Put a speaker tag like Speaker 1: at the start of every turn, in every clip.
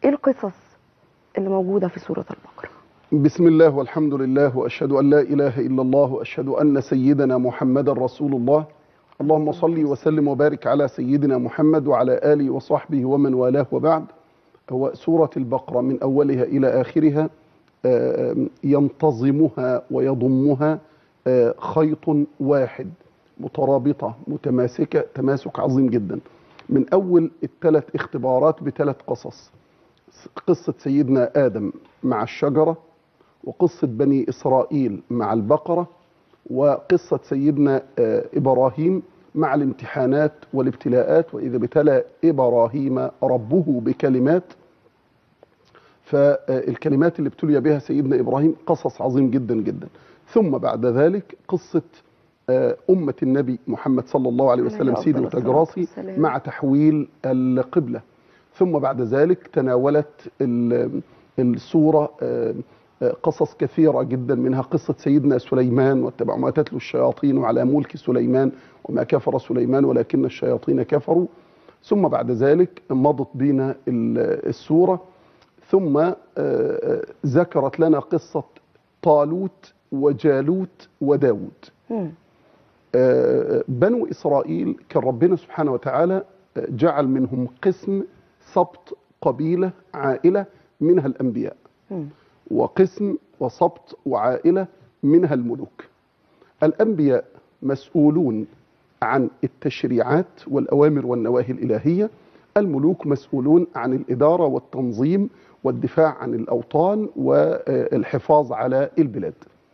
Speaker 1: ايه القصص اللي موجودة في سورة البقرة؟
Speaker 2: بسم الله والحمد لله وأشهد أن لا إله إلا الله وأشهد أن سيدنا محمد رسول الله. اللهم صل وسلم وبارك على سيدنا محمد وعلى آله وصحبه ومن والاه، وبعد. هو سورة البقرة من أولها إلى آخرها ينتظمها ويضمها خيط واحد، مترابطة متماسكة تماسك عظيم جدا. من أول الثلاث اختبارات بثلاث قصص: قصة سيدنا آدم مع الشجرة، وقصة بني إسرائيل مع البقرة، وقصة سيدنا إبراهيم مع الامتحانات والابتلاءات، وإذا ابتلى إبراهيم ربه بكلمات. فالكلمات اللي ابتلي بها سيدنا إبراهيم قصص عظيم جدا جدا. ثم بعد ذلك قصة أمة النبي محمد صلى الله عليه وسلم سيدي وتجراسي مع تحويل القبلة. ثم بعد ذلك تناولت السورة قصص كثيرة جدا، منها قصة سيدنا سليمان واتبعوا ما تتلو الشياطين على ملك سليمان وما كفر سليمان ولكن الشياطين كفروا. ثم بعد ذلك مضت بنا السورة، ثم ذكرت لنا قصة طالوت وجالوت وداود. بنو إسرائيل كان ربنا سبحانه وتعالى جعل منهم قسم سبط قبيلة عائلة منها الأنبياء، وقسم وسبط وعائلة منها الملوك. الأنبياء مسؤولون عن التشريعات والأوامر والنواهي الإلهية، الملوك مسؤولون عن الإدارة والتنظيم والدفاع عن الأوطان والحفاظ على البلاد.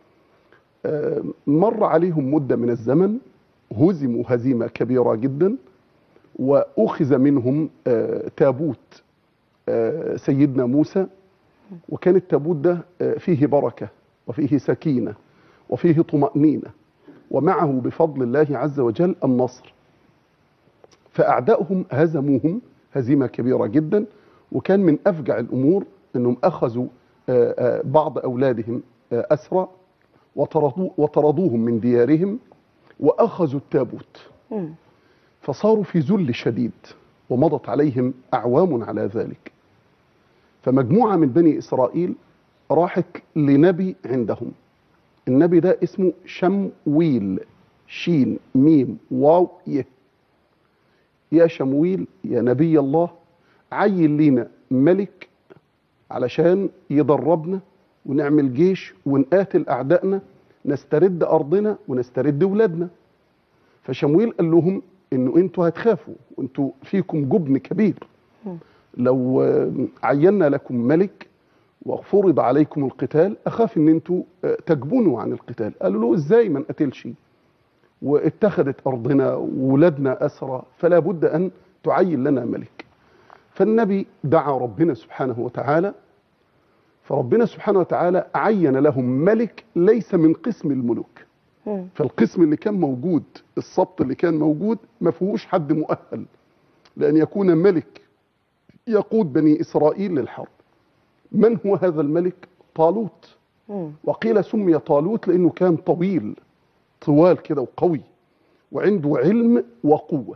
Speaker 2: مر عليهم مدة من الزمن، هزموا هزيمة كبيرة جدا، وأخذ منهم تابوت سيدنا موسى، وكان التابوت ده فيه بركة وفيه سكينة وفيه طمأنينة، ومعه بفضل الله عز وجل النصر. فأعدائهم هزموهم هزيمة كبيرة جدا، وكان من أفجع الأمور أنهم أخذوا بعض أولادهم أسرى وطردوهم من ديارهم، وأخذوا التابوت، فصاروا في ذل شديد، ومضت عليهم أعوام على ذلك. فمجموعة من بني إسرائيل راحت لنبي عندهم. النبي ده اسمه شمويل، شين ميم واو يه. يا شمويل يا نبي الله، عين لينا ملك علشان يدربنا ونعمل جيش ونقاتل أعدائنا، نسترد أرضنا ونسترد ولادنا. فشمويل قال لهم إنه أنتوا هتخافوا وأنتوا فيكم جبن كبير، لو عينا لكم ملك وفرض عليكم القتال أخاف إن أنتوا تجبنوا عن القتال. قالوا له إزاي ما نقتلش واتخذت أرضنا وولادنا أسرى، فلا بد أن تعين لنا ملك. فالنبي دعا ربنا سبحانه وتعالى، فربنا سبحانه وتعالى عين لهم ملك ليس من قسم الملوك. فالقسم اللي كان موجود، السبط اللي كان موجود، ما فيهوش حد مؤهل لأن يكون ملك يقود بني إسرائيل للحرب. من هو هذا الملك؟ طالوت. وقيل سمي طالوت لأنه كان طويل، طوال كده وقوي، وعنده علم وقوة.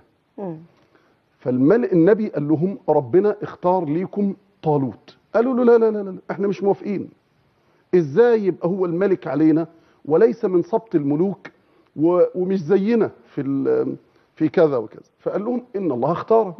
Speaker 2: النبي قال لهم ربنا اختار ليكم طالوت. قالوا له لا لا لا لا، احنا مش موافقين. ازاي يبقى هو الملك علينا وليس من سبط الملوك ومش زينا في كذا وكذا؟ فقال لهم ان الله اختاره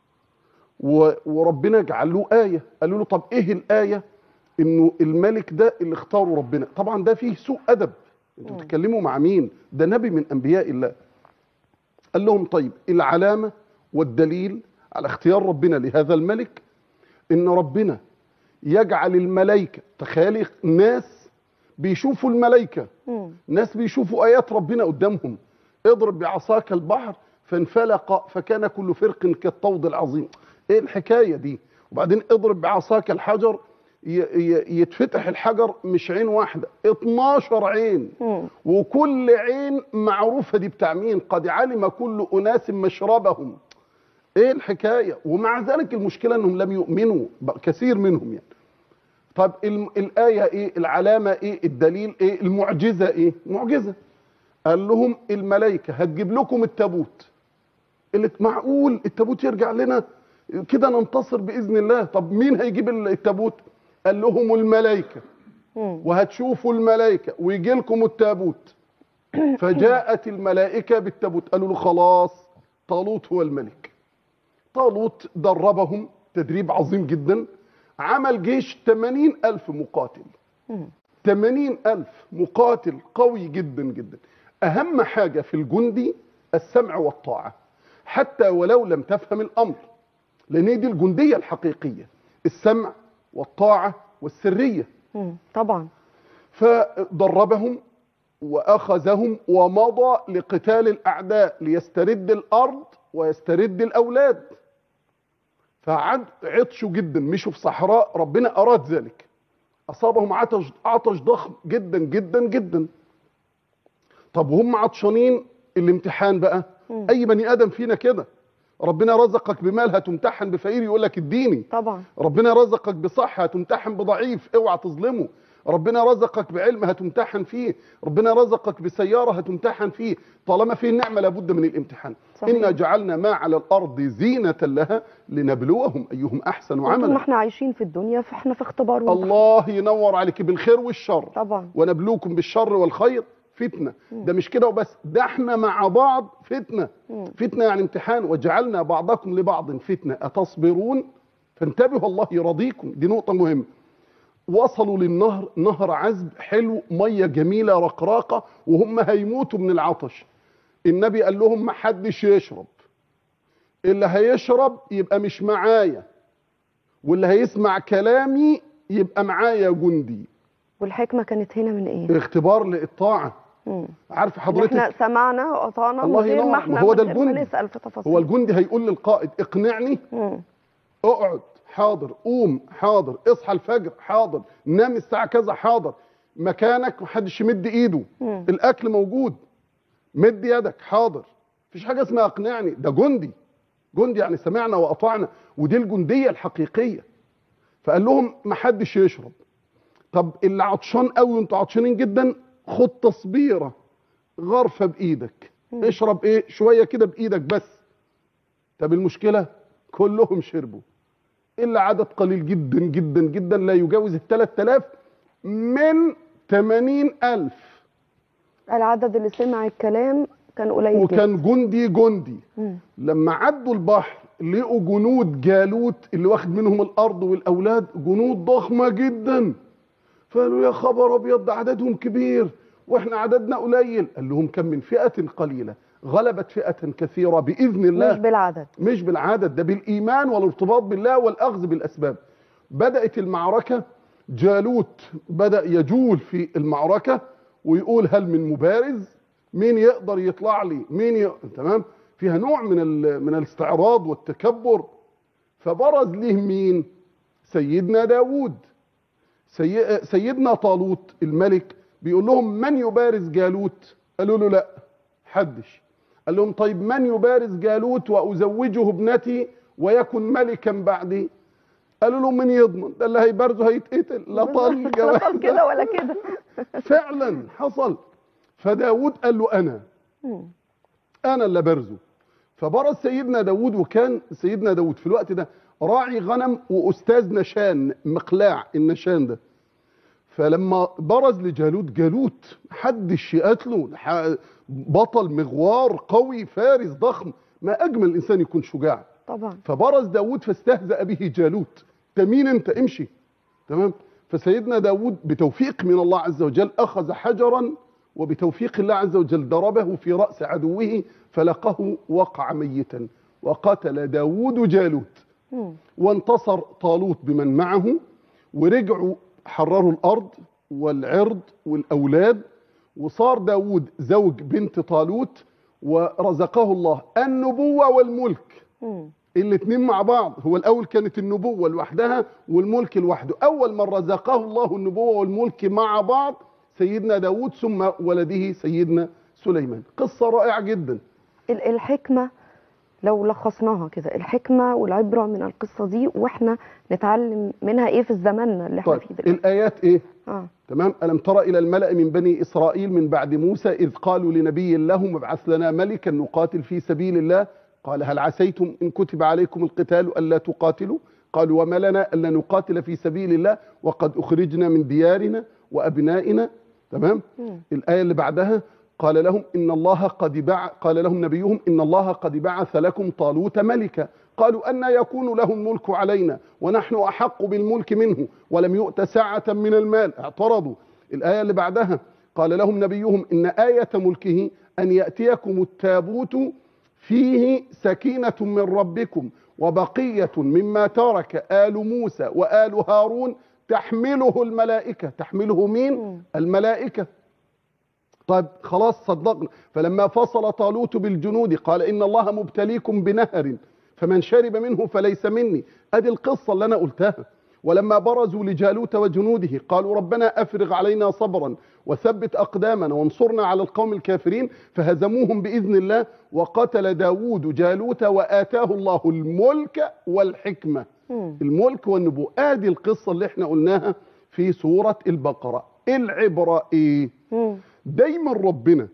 Speaker 2: وربنا جعل له آية. قالوا له طب ايه الآية؟ انه الملك ده اللي اختاره ربنا. طبعا ده فيه سوء أدب، انتوا بتتكلموا مع مين؟ ده نبي من أنبياء الله. قال لهم طيب العلامة والدليل على اختيار ربنا لهذا الملك ان ربنا يجعل الملائكة، تخيلي ناس بيشوفوا الملائكة، ناس بيشوفوا آيات ربنا قدامهم. اضرب بعصاك البحر فانفلق فكان كل فرق كالطود العظيم. ايه الحكاية دي؟ وبعدين اضرب بعصاك الحجر يتفتح الحجر مش عين واحدة، 12 عين، وكل عين معروفة دي بتاع مين؟ قد علم كل أناس مشربهم. ايه الحكاية؟ ومع ذلك المشكلة انهم لم يؤمنوا كثير منهم يعني. طب الآية ايه؟ العلامة ايه؟ الدليل ايه؟ المعجزة ايه؟ معجزة. قال لهم الملائكة هتجيب لكم التابوت. اللي معقول التابوت يرجع لنا؟ كده ننتصر باذن الله. طب مين هيجيب التابوت؟ قال لهم الملائكه، وهتشوفوا الملائكه ويجي لكم التابوت. فجاءت الملائكه بالتابوت، قالوا له خلاص طالوت هو الملك. طالوت دربهم تدريب عظيم جدا، عمل جيش 80,000 مقاتل. 80,000 مقاتل قوي جدا جدا. أهم حاجة في الجندي السمع والطاعة، حتى ولو لم تفهم الأمر، لأن دي الجندية الحقيقية، السمع والطاعة والسرية.
Speaker 1: طبعا.
Speaker 2: فدربهم وأخذهم ومضى لقتال الأعداء ليسترد الأرض ويسترد الأولاد. فعطشوا جدا، مشوا في صحراء، ربنا أراد ذلك، أصابهم عطش ضخم جدا جدا جدا. طب وهم عطشانين، الامتحان بقى. أي بني آدم فينا كده، ربنا رزقك بمال هتمتحن بفقير يقول لك اديني.
Speaker 1: طبعا.
Speaker 2: ربنا رزقك بصحة هتمتحن بضعيف اوعى تظلمه. ربنا رزقك بعلم هتمتحن فيه. ربنا رزقك بسيارة هتمتحن فيه. طالما فيه النعمة لابد من الامتحان. صحيح. إنا جعلنا ما على الأرض زينة لها لنبلوهم أيهم أحسن عملا.
Speaker 1: طول ما احنا عايشين في الدنيا فاحنا في اختبار
Speaker 2: الله ينور عليك، بالخير والشر.
Speaker 1: طبعا.
Speaker 2: ونبلوكم بالشر والخير فتنة. ده مش كده وبس، ده احنا مع بعض فتنة. فتنة يعني امتحان. وجعلنا بعضكم لبعض فتنة أتصبرون. فانتبهوا الله يرضيكم، دي نقطة مهمة. وصلوا للنهر، نهر عذب حلو، مية جميلة رقراقة، وهم هيموتوا من العطش. النبي قال لهم ما حدش يشرب، اللي هيشرب يبقى مش معايا، واللي هيسمع كلامي يبقى معايا جندي.
Speaker 1: والحكمة كانت هنا من ايه؟
Speaker 2: اختبار للطاعة. عارف حضرتك
Speaker 1: احنا سمعنا وأطعنا من
Speaker 2: الله
Speaker 1: غير ما
Speaker 2: ينور.
Speaker 1: احنا
Speaker 2: هو ده
Speaker 1: من غير ما
Speaker 2: الجندي.
Speaker 1: نسأل في تفاصيل.
Speaker 2: هو الجندي هيقول للقائد اقنعني، اقعد حاضر، قوم حاضر، اصحى الفجر حاضر، نام الساعة كذا حاضر، مكانك محدش يمد ايده، الاكل موجود، مد يدك حاضر. مفيش حاجة اسمها اقنعني، ده جندي. جندي يعني سمعنا واطعنا، ودي الجندية الحقيقية. فقال لهم محدش يشرب. طب اللي عطشان قوي وانتوا عطشانين جدا، خد تصبيرة غرفة بايدك، اشرب ايه شوية كده بايدك بس. طب المشكلة كلهم شربوا، إلا عدد قليل جدا جدا جدا لا يجاوز 3000 من 80,000.
Speaker 1: العدد اللي سمع الكلام كان قليل جدا،
Speaker 2: وكان جندي. لما عدوا البحر لقوا جنود جالوت اللي واخد منهم الأرض والأولاد، جنود ضخمة جدا. فقالوا يا خبر أبيض، ده عددهم كبير وإحنا عددنا قليل. قال لهم كم من فئة قليلة غلبت فئة كثيرة بإذن الله. مش بالعدد، ده بالإيمان والارتباط بالله والأخذ بالأسباب. بدأت المعركة، جالوت بدأ يجول في المعركة ويقول هل من مبارز؟ مين يقدر يطلع لي؟ تمام؟ فيها نوع من الاستعراض والتكبر. فبرز له مين؟ سيدنا داود. سيدنا طالوت الملك بيقول لهم من يبارز جالوت؟ قالوا له لا حدش. قال لهم طيب من يبارز جالوت وأزوجه ابنتي ويكن ملكا بعدي؟ قالوا له من يضمن؟ ده اللي هيبارزه هيتقتل، لا طال
Speaker 1: جواز كده ولا كده.
Speaker 2: فعلا حصل. فداود قال له أنا اللي برزه. فبرز سيدنا داود، وكان سيدنا داود في الوقت ده راعي غنم وأستاذ نشان، مقلاع النشان ده. فلما برز جالوت محدش يقاتله، بطل مغوار قوي فارس ضخم، ما أجمل الإنسان يكون شجاع
Speaker 1: طبعا.
Speaker 2: فبرز داود فاستهزأ به جالوت. انت مين انت؟ امشي. تمام. فسيدنا داود بتوفيق من الله عز وجل أخذ حجرا، وبتوفيق الله عز وجل ضربه في رأس عدوه فلقه وقع ميتا، وقتل داود جالوت. وانتصر طالوت بمن معه، ورجعوا حرروا الأرض والعرض والأولاد، وصار داود زوج بنت طالوت، ورزقه الله النبوة والملك الاثنين مع بعض. هو الأول كانت النبوة لوحدها والملك لوحده. أول من رزقه الله النبوة والملك مع بعض سيدنا داود، ثم ولده سيدنا سليمان. قصة رائعة جدا.
Speaker 1: الحكمة لو لخصناها كده، الحكمة والعبرة من القصة دي، واحنا نتعلم منها ايه في الزمن اللي احنا فيه دلوقتي؟
Speaker 2: الآيات ايه؟ تمام. ألم تر إلى الملأ من بني إسرائيل من بعد موسى إذ قالوا لنبي لهم ابعث لنا ملكا نقاتل في سبيل الله قال هل عسيتم إن كتب عليكم القتال ألا تقاتلوا؟ قالوا وما لنا ألا نقاتل في سبيل الله وقد أخرجنا من ديارنا وأبنائنا. تمام. الآية اللي بعدها قال لهم قال لهم نبيهم إن الله قد بعث لكم طالوت ملكا. قالوا أن يكون له الملك علينا ونحن أحق بالملك منه ولم يؤت سعة من المال. اعترضوا. الآية اللي بعدها قال لهم نبيهم إن آية ملكه أن يأتيكم التابوت فيه سكينة من ربكم وبقية مما ترك آل موسى وآل هارون تحمله الملائكة. تحمله مين؟ الملائكة. طيب خلاص صدقنا. فلما فصل طالوت بالجنود قال إن الله مبتليكم بنهر فمن شرب منه فليس مني. ادي القصة اللي أنا قلتها. ولما برزوا لجالوت وجنوده قالوا ربنا أفرغ علينا صبرا وثبت أقدامنا وانصرنا على القوم الكافرين فهزموهم بإذن الله وقتل داود جالوت وآتاه الله الملك والحكمة. الملك والنبوة. ادي القصة اللي احنا قلناها في سورة البقرة. العبرة ايه؟ دايما ربنا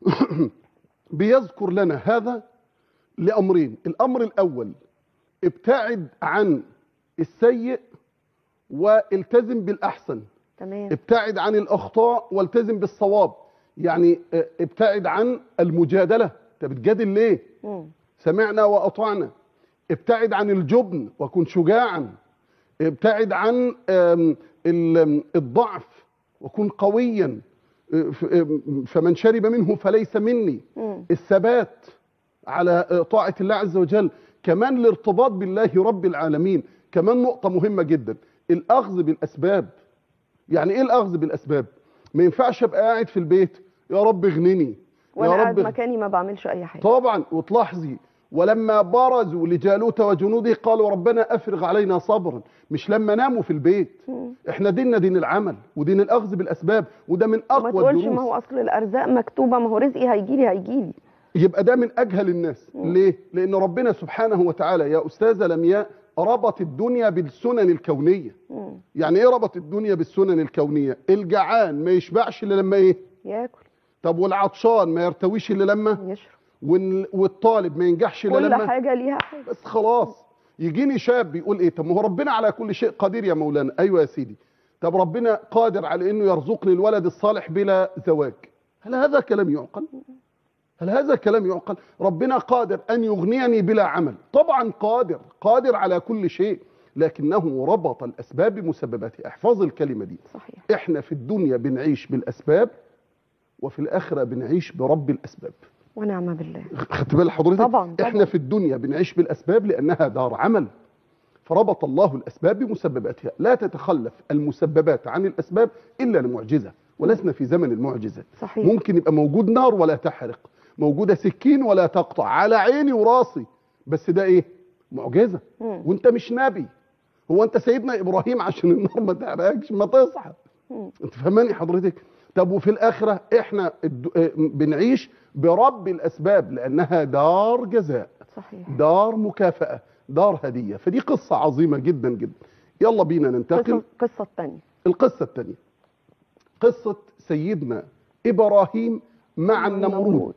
Speaker 2: بيذكر لنا هذا لأمرين. الأمر الأول ابتعد عن السيء والتزم بالأحسن.
Speaker 1: تمام.
Speaker 2: ابتعد عن الأخطاء والتزم بالصواب. يعني ابتعد عن المجادلة. انت بتجادل ليه؟ سمعنا وأطعنا. ابتعد عن الجبن وكن شجاعا. ابتعد عن الضعف وكن قويا. فمن شرب منه فليس مني. الثبات على طاعة الله عز وجل. كمان الارتباط بالله رب العالمين. كمان نقطة مهمة جدا الأخذ بالأسباب. يعني إيه الأخذ بالأسباب؟ ما ينفعش أبقى قاعد في البيت يا رب اغنني
Speaker 1: وأنا قاعد مكاني ما بعملش أي حاجة.
Speaker 2: طبعا. وتلاحظي ولما برزوا لجالوت وجنوده قالوا ربنا أفرغ علينا صبرا. مش لما ناموا في البيت. احنا ديننا دين العمل ودين الأخذ بالأسباب وده من أقوى الدروس.
Speaker 1: ما تقولش ما هو أصل الأرزاق مكتوبة ما هو رزقي هيجيلي.
Speaker 2: يبقى ده من أجهل الناس. ليه؟ لأن ربنا سبحانه وتعالى يا أستاذة لمياء ربط الدنيا بالسنن الكونية. يعني ايه ربط الدنيا بالسنن الكونية؟ الجعان ما يشبعش الا لما ايه؟
Speaker 1: ياكل.
Speaker 2: طب والعطشان ما يرتويش الا لما
Speaker 1: يشرب.
Speaker 2: والطالب ما ينجحش الا لما
Speaker 1: كل حاجة ليها حاجة.
Speaker 2: بس خلاص. يجيني شاب بيقول ايه؟ طب ما هو ربنا على كل شيء قدير يا مولانا. ايوه يا سيدي. طب ربنا قادر على انه يرزقني الولد الصالح بلا زواج. هل هذا كلام يعقل؟ هل هذا كلام يعقل؟ ربنا قادر أن يغنيني بلا عمل. طبعا قادر على كل شيء. لكنه ربط الأسباب بمسبباتها. احفظ الكلمة دي.
Speaker 1: صحيح.
Speaker 2: احنا في الدنيا بنعيش بالأسباب وفي الآخرة بنعيش برب الأسباب.
Speaker 1: ونعم بالله.
Speaker 2: خدت بال حضرتك؟
Speaker 1: طبعا.
Speaker 2: احنا في الدنيا بنعيش بالأسباب لأنها دار عمل. فربط الله الأسباب بمسبباتها. لا تتخلف المسببات عن الأسباب إلا لمعجزة. ولسنا في زمن المعجزات.
Speaker 1: صحيح.
Speaker 2: ممكن يبقى موجود نار ولا تحرق. موجودة سكين ولا تقطع. على عيني وراسي. بس ده ايه؟ معجزة. وانت مش نبي. هو انت سيدنا ابراهيم عشان النار ما تحرقكش ما تصحى. انت فهماني حضرتك؟ طب وفي الاخرة احنا بنعيش برب الاسباب لانها دار جزاء.
Speaker 1: صحيح.
Speaker 2: دار مكافأة. دار هدية. فدي قصة عظيمة جدا جدا. يلا بينا ننتقل.
Speaker 1: القصة الثانية.
Speaker 2: القصة الثانية قصة سيدنا ابراهيم مع النمرود.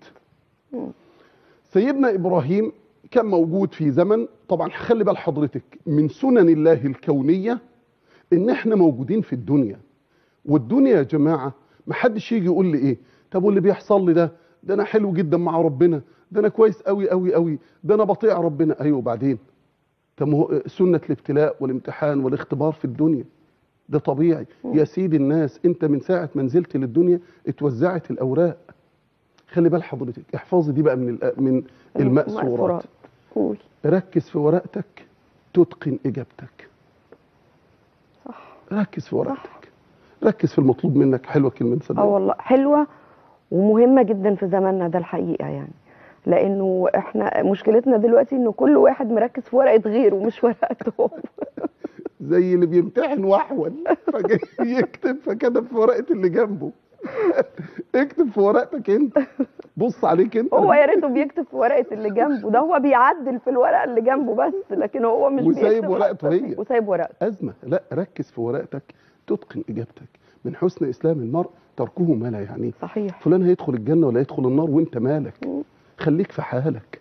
Speaker 2: سيدنا إبراهيم كان موجود في زمن. طبعا خلي بال حضرتك من سنن الله الكونية إن إحنا موجودين في الدنيا. والدنيا يا جماعة ما حدش يجي يقول لي إيه طب واللي بيحصل لي ده أنا حلو جدا مع ربنا. ده أنا كويس قوي قوي قوي. ده أنا بطيع ربنا. أيوه وبعدين؟ طب سنة الابتلاء والامتحان والاختبار في الدنيا. ده طبيعي. يا سيدي الناس أنت من ساعة ما نزلت للدنيا اتوزعت الأوراق. خلي بال حضرتك. احفظي دي بقى من المأسورات.
Speaker 1: قول.
Speaker 2: ركز في ورقتك تتقن إجابتك.
Speaker 1: صح.
Speaker 2: ركز في ورقتك. صح. ركز في المطلوب منك. حلوة كلمة صدق.
Speaker 1: والله حلوة ومهمة جدا في زماننا ده الحقيقة. يعني لأنه احنا مشكلتنا دلوقتي إنه كل واحد مركز في ورقة غيره مش ورقته.
Speaker 2: زي اللي بيمتحن وحول فجاي يكتب فكتب في ورقة اللي جنبه. اكتب في ورقتك انت. بص عليك انت.
Speaker 1: هو يا ريته بيكتب في ورقه اللي جنبه. ده هو بيعدل في الورقه اللي جنبه بس لكن هو مش
Speaker 2: وسايب ورقته هي.
Speaker 1: وسايب ورقته.
Speaker 2: ازمه. لا ركز في ورقتك تتقن اجابتك. من حسن اسلام المرء تركه ما لا يعنيه.
Speaker 1: صحيح.
Speaker 2: فلان هيدخل الجنه ولا يدخل النار وانت مالك. خليك في حالك.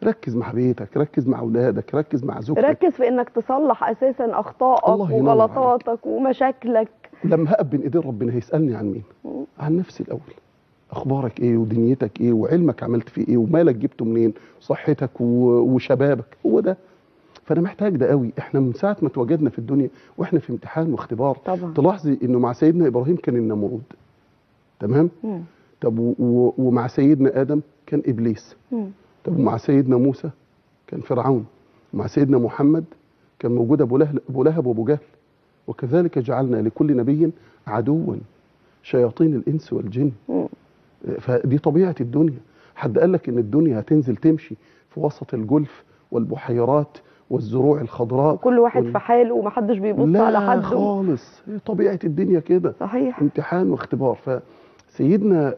Speaker 2: ركز مع بيتك، ركز مع اولادك، ركز مع زوجتك.
Speaker 1: ركز في انك تصلح اساسا اخطائك
Speaker 2: الله ينور
Speaker 1: وغلطاتك ومشاكلك.
Speaker 2: لما هقف بين ايدين ربنا هيسالني عن مين؟ عن نفسي الاول. اخبارك ايه ودنيتك ايه وعلمك عملت فيه ايه ومالك جبته منين، صحتك وشبابك، هو ده. فانا محتاج ده قوي. احنا من ساعه ما اتواجدنا في الدنيا واحنا في امتحان واختبار.
Speaker 1: طبعا.
Speaker 2: تلاحظي انه مع سيدنا ابراهيم كان النمرود، تمام؟ طب ومع سيدنا ادم كان ابليس. طب ومع سيدنا موسى كان فرعون. ومع سيدنا محمد كان موجود ابو لهب وابو جهل. وكذلك جعلنا لكل نبي عدوا شياطين الانس والجن. فدي طبيعه الدنيا. حد قال لك ان الدنيا هتنزل تمشي في وسط الجلف والبحيرات والزروع الخضراء
Speaker 1: وكل واحد في حاله ومحدش بيبص على حد؟
Speaker 2: لا خالص، طبيعه الدنيا كده.
Speaker 1: صحيح.
Speaker 2: امتحان واختبار. فسيدنا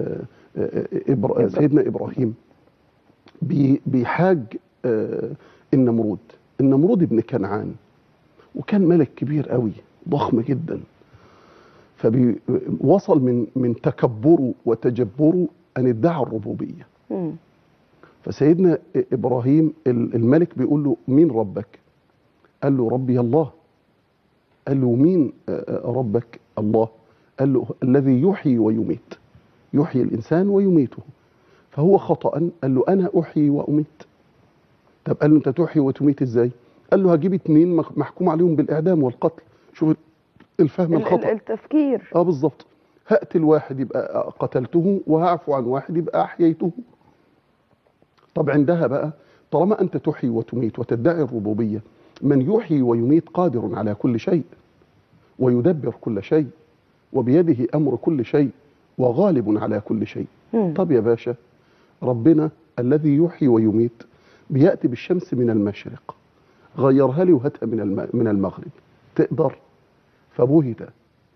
Speaker 2: سيدنا ابراهيم بيحاج النمرود. النمرود ابن كنعان، وكان ملك كبير قوي ضخم جدا. فوصل من تكبره وتجبره ان ادعى الربوبيه. فسيدنا ابراهيم الملك بيقول له مين ربك؟ قال له ربي الله. قال له مين ربك؟ الله. قال له الذي يحيي ويميت، يحيي الانسان ويميته. فهو خطأ قال له انا احيي واميت. طب قال له انت تحيي وتميت ازاي؟ قال له هجيب 2 محكوم عليهم بالاعدام والقتل. شوف الفهم الخطأ،
Speaker 1: التفكير.
Speaker 2: بالظبط. هقتل واحد يبقى قتلته، وهعفو عن واحد يبقى احييته. طب عندها بقى طالما انت تحيي وتميت وتدعي الربوبيه، من يحيي ويميت قادر على كل شيء ويدبر كل شيء وبيده امر كل شيء وغالب على كل شيء. طب يا باشا، ربنا الذي يحيي ويميت بياتي بالشمس من المشرق، غيرها لي وهاتها من المغرب، تقدر؟ فبهت،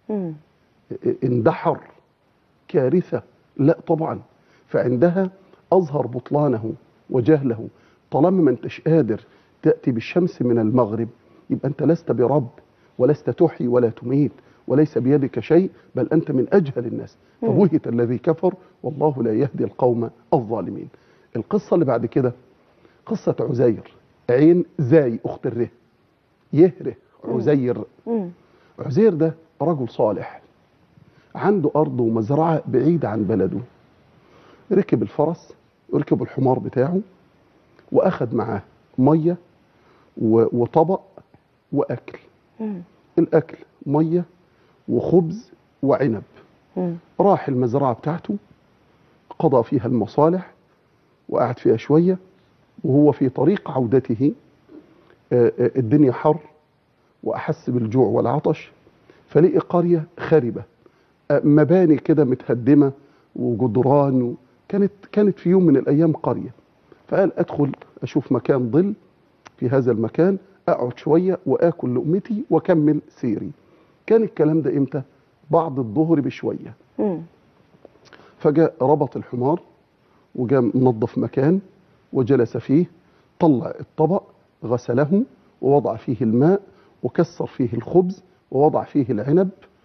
Speaker 2: اندحر، كارثه. لا طبعا. فعندها اظهر بطلانه وجهله. طالما ما انتش قادر تاتي بالشمس من المغرب، يبقى انت لست برب ولست تحيي ولا تميت وليس بيدك شيء، بل انت من اجهل الناس. فبهت الذي كفر والله لا يهدي القوم الظالمين. القصه اللي بعد كده قصه عزير، عين زاي اخت الره، يهره عزير. عزير ده رجل صالح، عنده ارض ومزرعه بعيده عن بلده. ركب الفرس وركب الحمار بتاعه واخد معاه ميه وطبق واكل. الاكل ميه وخبز وعنب. راح المزرعه بتاعته، قضى فيها المصالح وقعد فيها شويه. وهو في طريق عودته الدنيا حر واحس بالجوع والعطش، فلقي قريه خربه، مباني كده متهدمه وجدران. كانت في يوم من الايام قريه. فقال ادخل اشوف مكان ظل في هذا المكان، اقعد شويه واكل لقمتي واكمل سيري. كان الكلام ده امتى؟ بعد الظهر بشويه. فجاء ربط الحمار وجاء منظف مكان وجلس فيه، طلع الطبق غسله ووضع فيه الماء وكسر فيه الخبز ووضع فيه العنب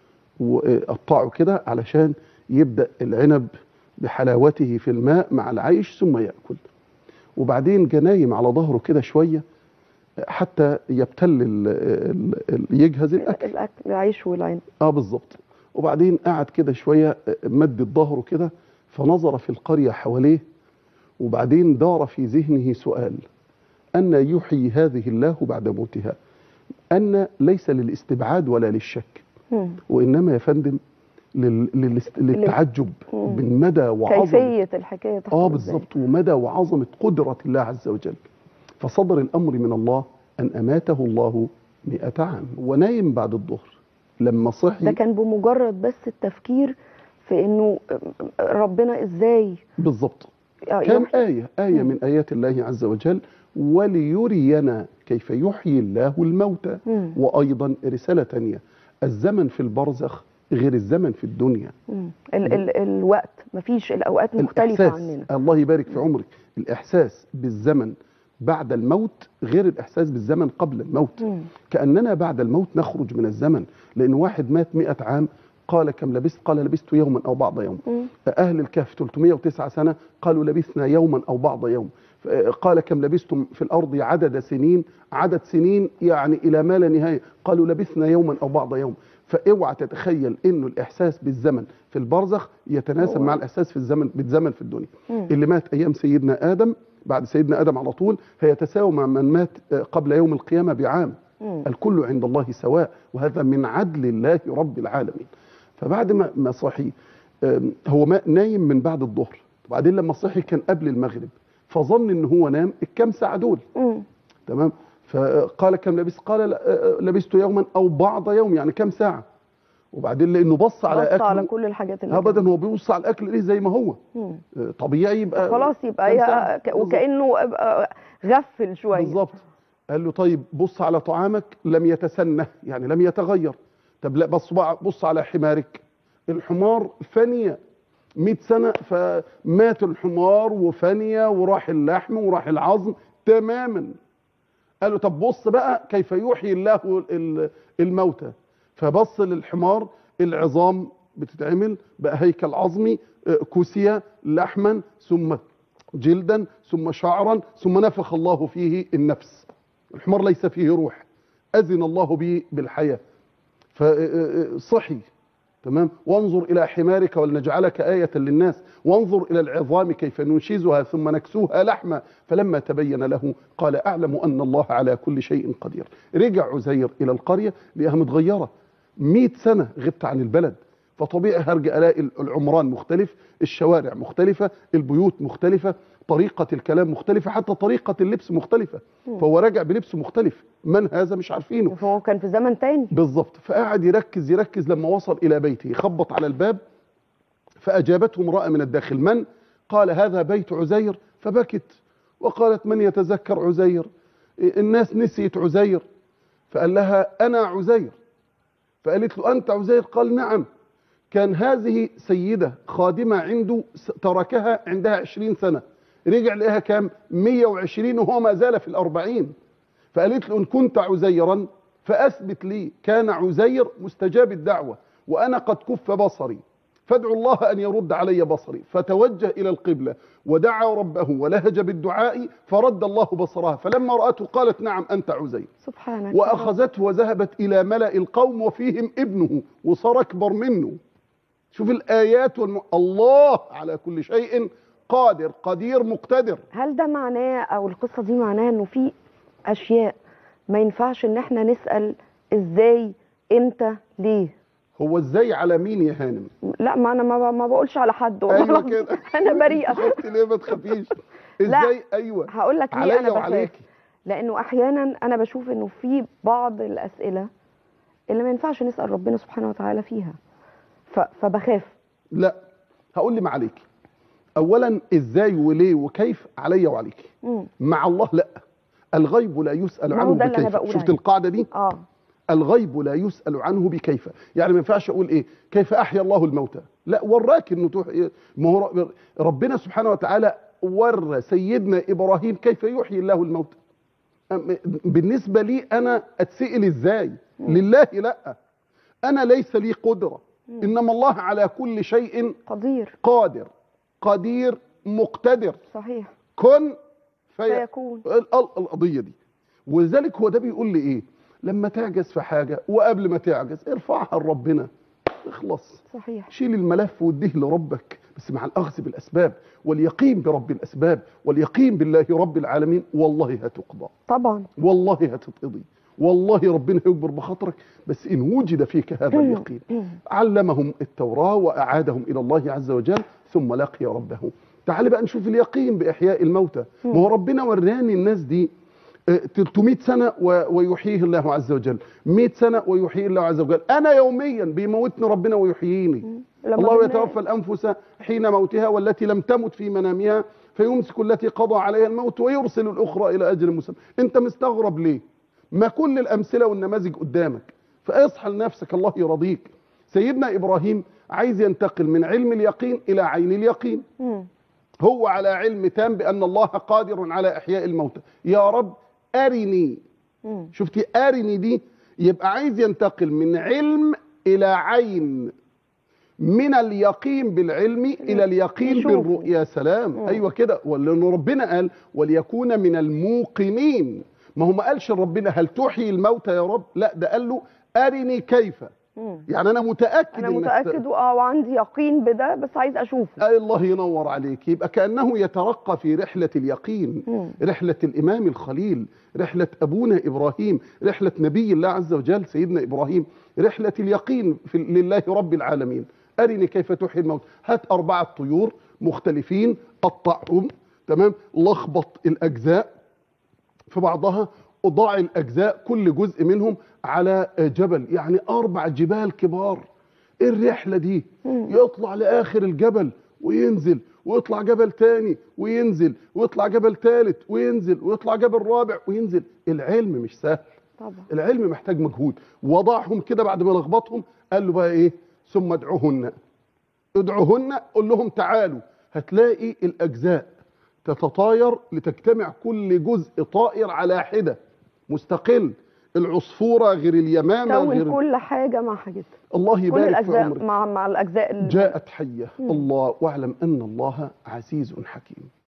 Speaker 2: وقطعه كده علشان يبدأ العنب بحلاوته في الماء مع العيش ثم يأكل. وبعدين جا نايم على ظهره كده شوية حتى يبتل يجهز الأكل،
Speaker 1: العيش والعنب.
Speaker 2: بالظبط. وبعدين قعد كده شوية، مد ظهره كده فنظر في القرية حواليه. وبعدين دار في ذهنه سؤال: أن يحيي هذه الله بعد موتها؟ أن ليس للاستبعاد ولا للشك، وإنما يا فندم للتعجب من مدى وعظمة
Speaker 1: كيفية الحكاية
Speaker 2: بالظبط، ومدى وعظمة قدرة الله عز وجل. فصدر الأمر من الله أن أماته الله 100 عام ونايم بعد الظهر. لما صحي
Speaker 1: ده كان بمجرد بس التفكير في إنه ربنا إزاي
Speaker 2: بالظبط. كان آية من آيات الله عز وجل، وليرينا كيف يحيي الله الموتى. وأيضا رسالة تانية: الزمن في البرزخ غير الزمن في الدنيا.
Speaker 1: الوقت مفيش، الأوقات مختلفة عننا.
Speaker 2: الله يبارك في عمرك. الإحساس بالزمن بعد الموت غير الإحساس بالزمن قبل الموت. كأننا بعد الموت نخرج من الزمن، لأن واحد مات 100 عام قال كم لبثت؟ قال لبثت يوما أو بعض يوم. أهل الكهف 309 سنة قالوا لبثنا يوما أو بعض يوم. قال كم لبثتم في الأرض عدد سنين، عدد سنين يعني إلى ما لا نهاية، قالوا لبثنا يوما أو بعض يوم. فاوعى تتخيل إنه الإحساس بالزمن في البرزخ يتناسب مع الإحساس في الزمن بالزمن في الدنيا. اللي مات أيام سيدنا آدم بعد سيدنا آدم على طول هيتساوى مع من مات قبل يوم القيامة بعام. الكل عند الله سواء، وهذا من عدل الله رب العالمين. فبعد ما صحي هو نايم من بعد الظهر، وبعدين لما صحي كان قبل المغرب، فظن ان هو نام الكام ساعه دول. تمام. فقال كم لبثت؟ قال لبثت يوما او بعض يوم، يعني كام ساعه. وبعدين لانه بص على اكل،
Speaker 1: على كل الحاجات اللي
Speaker 2: ابدا هو بيبص على الاكل ليه زي ما هو طبيعي، يبقى
Speaker 1: خلاص يبقى وكانه غفل شويه.
Speaker 2: بالظبط. قال له طيب بص على طعامك لم يتسنه، يعني لم يتغير. طب لا بص على حمارك، الحمار فني 100 سنه، فمات الحمار وفني وراح اللحم وراح العظم تماما. قال له طب بص بقى كيف يحيي الله الموتى. فبص للحمار، العظام بتتعمل بقى هيكل عظمي، كسية لحما ثم جلدا ثم شعرا ثم نفخ الله فيه النفس. الحمار ليس فيه روح، أذن الله به بالحياة فصحي. تمام. وانظر إلى حمارك ولنجعلك آية للناس، وانظر إلى العظام كيف ننشزها ثم نكسوها لحما. فلما تبين له قال أعلم أن الله على كل شيء قدير. رجع عزير إلى القرية لقاها متغيرة، 100 سنة غبت عن البلد، فطبيعي هرجع الاقي العمران مختلف، الشوارع مختلفة، البيوت مختلفة، طريقة الكلام مختلفة، حتى طريقة اللبس مختلفة. فهو راجع بلبس مختلف، من هذا مش عارفينه،
Speaker 1: فهو كان في زمن تاني
Speaker 2: بالظبط. فقعد يركز لما وصل إلى بيته، يخبط على الباب فأجابته امرأة من الداخل. من؟ قال هذا بيت عزير. فبكت وقالت من يتذكر عزير؟ الناس نسيت عزير. فقال لها أنا عزير. فقالت له أنت عزير؟ قال نعم. كان هذه سيدة خادمة عنده تركها عندها 20 سنة، رجع لها كام؟ 120 وهو ما زال في ال40. فقالت له إن كنت عزيرا فأثبت لي. كان عزير مستجاب الدعوة وأنا قد كف بصري، فادعو الله أن يرد علي بصري. فتوجه إلى القبلة ودعا ربه ولهج بالدعاء فرد الله بصرها. فلما رأته قالت نعم أنت عزير.
Speaker 1: سبحانك.
Speaker 2: وأخذته وذهبت إلى ملأ القوم وفيهم ابنه وصار أكبر منه. شوف الآيات الله على كل شيء قادر، قدير، مقتدر.
Speaker 1: هل ده معناه او القصة دي معناها انه في اشياء ما ينفعش ان احنا نسأل ازاي، امتى، ليه؟
Speaker 2: هو ازاي على مين يا هانم؟
Speaker 1: لا ما انا ما بقولش على حد
Speaker 2: ايوه كده
Speaker 1: انا بريئة.
Speaker 2: شفتي ليه ما تخافيش؟
Speaker 1: ازاي؟
Speaker 2: ايوه
Speaker 1: هقول لك ليه انا
Speaker 2: بخاف.
Speaker 1: لانه احيانا انا بشوف انه في بعض الاسئلة اللي ما ينفعش نسأل ربنا سبحانه وتعالى فيها، فبخاف.
Speaker 2: لا هقول لي ما عليكي. اولا ازاي وليه وكيف عليا وعليكي. مع الله لا، الغيب لا يسأل عنه بكيف. شفت القاعدة دي؟ الغيب لا يسأل عنه بكيف. يعني ما ينفعش اقول ايه كيف احيا الله الموتى، لا وراك انه ما هو ربنا سبحانه وتعالى ورى سيدنا ابراهيم كيف يحيي الله الموتى. بالنسبه لي انا اتسئل ازاي؟ لله لا، انا ليس لي قدره، انما الله على كل شيء قادر، قدير، مقتدر.
Speaker 1: صحيح.
Speaker 2: كن
Speaker 1: فيكون.
Speaker 2: القضيه دي. ولذلك هو ده بيقول لي ايه؟ لما تعجز في حاجة وقبل ما تعجز ارفعها لربنا، اخلص.
Speaker 1: صحيح.
Speaker 2: شيل الملف واديه لربك، بس مع الأخذ بالأسباب واليقين برب الأسباب واليقين بالله رب العالمين. والله هتقضى طبعا، والله هتتقضي، والله ربنا يجبر بخاطرك، بس إن وجد فيك هذا اليقين. علمهم التوراة وأعادهم إلى الله عز وجل ثم لقي ربه. تعال بقى نشوف اليقين بإحياء الموتى. ما هو ربنا وراني الناس دي 300 سنة ويحييه الله عز وجل، 100 سنة ويحييه الله عز وجل. أنا يوميا بيموتني ربنا ويحييني. الله يتوفى الأنفس حين موتها والتي لم تمت في منامها فيمسك التي قضى عليها الموت ويرسل الأخرى إلى أجل مسمى. أنت مستغرب ليه؟ ما كل الأمثلة والنماذج قدامك، فاصحى لنفسك الله يرضيك. سيدنا إبراهيم عايز ينتقل من علم اليقين إلى عين اليقين. هو على علم تام بأن الله قادر على إحياء الموتى. يا رب أرني. شفتي أرني دي؟ يبقى عايز ينتقل من علم إلى عين. من اليقين بالعلم الى اليقين
Speaker 1: يشوفوا.
Speaker 2: بالرؤيا. سلام. ايوه كده. ولان ربنا قال وليكون من الموقنين. ما هو ما قالش ربنا هل تحيي الموتى يا رب، لا ده قال له ارني كيف. يعني انا متاكد
Speaker 1: انا متاكد وعندي يقين بده، بس عايز اشوفه.
Speaker 2: الله ينور عليك. يبقى كانه يترقى في رحله اليقين، رحله الامام الخليل، رحله ابونا ابراهيم، رحله نبي الله عز وجل سيدنا ابراهيم، رحله اليقين لله رب العالمين. ارني كيف تحيي الموت. هات 4 طيور مختلفين، قطعهم، تمام، لخبط الاجزاء في بعضها، وضع الاجزاء كل جزء منهم على جبل، يعني 4 جبال كبار. ايه الرحله دي؟ يطلع لاخر الجبل وينزل، ويطلع جبل تاني وينزل، ويطلع جبل تالت وينزل، ويطلع جبل رابع وينزل. العلم مش سهل
Speaker 1: طبعا.
Speaker 2: العلم محتاج مجهود. وضعهم كده بعد ما لخبطهم، قال له بقى ايه؟ ثم ادعوهن. قول لهم تعالوا. هتلاقي الاجزاء تتطاير لتجتمع كل جزء طائر على حده مستقل. العصفوره غير اليمامه
Speaker 1: كون
Speaker 2: غير
Speaker 1: كل حاجه مع حاجتها.
Speaker 2: الله
Speaker 1: كل
Speaker 2: يبارك في
Speaker 1: الاجزاء
Speaker 2: عمرك.
Speaker 1: مع الاجزاء
Speaker 2: جاءت حيه. الله واعلم ان الله عزيز حكيم.